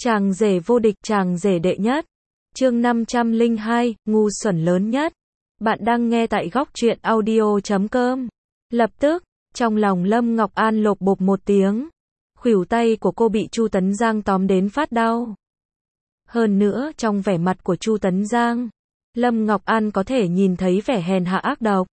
Chàng rể vô địch, chàng rể đệ nhất. Chương 502, ngu xuẩn lớn nhất. Bạn đang nghe tại góc truyện audio.com. Lập tức, trong lòng Lâm Ngọc An lộp bộp một tiếng. Khuỷu tay của cô bị Chu Tấn Giang tóm đến phát đau. Hơn nữa, trong vẻ mặt của Chu Tấn Giang, Lâm Ngọc An có thể nhìn thấy vẻ hèn hạ ác độc.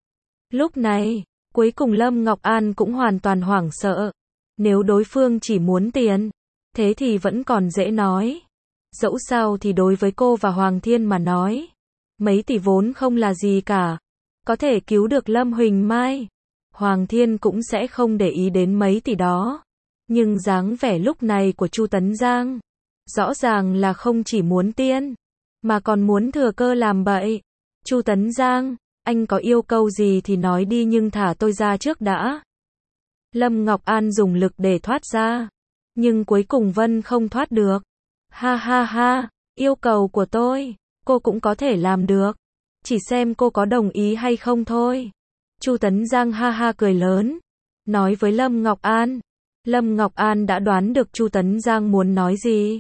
Lúc này, cuối cùng Lâm Ngọc An cũng hoàn toàn hoảng sợ. Nếu đối phương chỉ muốn tiền, thế thì vẫn còn dễ nói. Dẫu sao thì đối với cô và Hoàng Thiên mà nói, mấy tỷ vốn không là gì cả. Có thể cứu được Lâm Huỳnh Mai, Hoàng Thiên cũng sẽ không để ý đến mấy tỷ đó. Nhưng dáng vẻ lúc này của Chu Tấn Giang, rõ ràng là không chỉ muốn tiền, mà còn muốn thừa cơ làm bậy. Chu Tấn Giang, anh có yêu cầu gì thì nói đi nhưng thả tôi ra trước đã. Lâm Ngọc An dùng lực để thoát ra, nhưng cuối cùng Vân không thoát được. Ha ha ha, yêu cầu của tôi, cô cũng có thể làm được. Chỉ xem cô có đồng ý hay không thôi. Chu Tấn Giang ha ha cười lớn, nói với Lâm Ngọc An. Lâm Ngọc An đã đoán được Chu Tấn Giang muốn nói gì.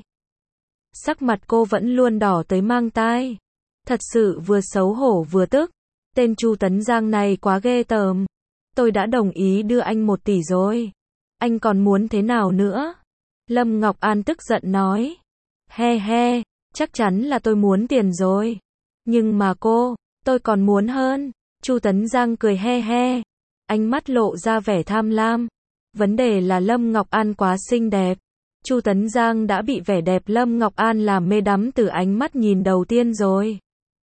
Sắc mặt cô vẫn luôn đỏ tới mang tai. Thật sự vừa xấu hổ vừa tức. Tên Chu Tấn Giang này quá ghê tởm. Tôi đã đồng ý đưa anh 1 tỷ rồi. Anh còn muốn thế nào nữa? Lâm Ngọc An tức giận nói. He he, chắc chắn là tôi muốn tiền rồi. Nhưng mà tôi còn muốn hơn. Chu Tấn Giang cười he he. Ánh mắt lộ ra vẻ tham lam. Vấn đề là Lâm Ngọc An quá xinh đẹp. Chu Tấn Giang đã bị vẻ đẹp Lâm Ngọc An làm mê đắm từ ánh mắt nhìn đầu tiên rồi.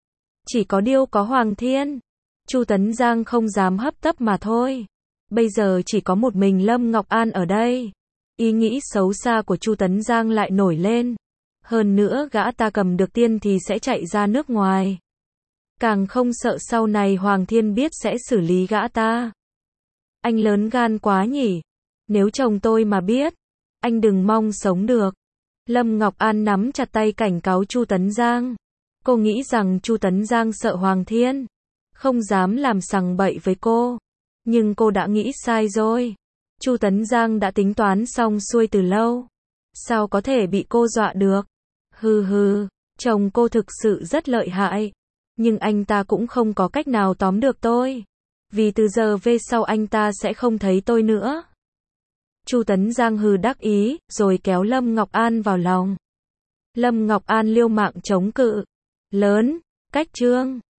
Chỉ có điều có Hoàng Thiên, Chu Tấn Giang không dám hấp tấp mà thôi. Bây giờ chỉ có một mình Lâm Ngọc An ở đây. Ý nghĩ xấu xa của Chu Tấn Giang lại nổi lên. Hơn nữa gã ta cầm được tiền thì sẽ chạy ra nước ngoài. Càng không sợ sau này Hoàng Thiên biết sẽ xử lý gã ta. Anh lớn gan quá nhỉ. Nếu chồng tôi mà biết, anh đừng mong sống được. Lâm Ngọc An nắm chặt tay cảnh cáo Chu Tấn Giang. Cô nghĩ rằng Chu Tấn Giang sợ Hoàng Thiên, không dám làm sằng bậy với cô. Nhưng cô đã nghĩ sai rồi. Chu Tấn Giang đã tính toán xong xuôi từ lâu. Sao có thể bị cô dọa được? Hừ hừ, chồng cô thực sự rất lợi hại. Nhưng anh ta cũng không có cách nào tóm được tôi. Vì từ giờ về sau anh ta sẽ không thấy tôi nữa. Chu Tấn Giang hừ đắc ý, rồi kéo Lâm Ngọc An vào lòng. Lâm Ngọc An liều mạng chống cự. Lớn, cách trương.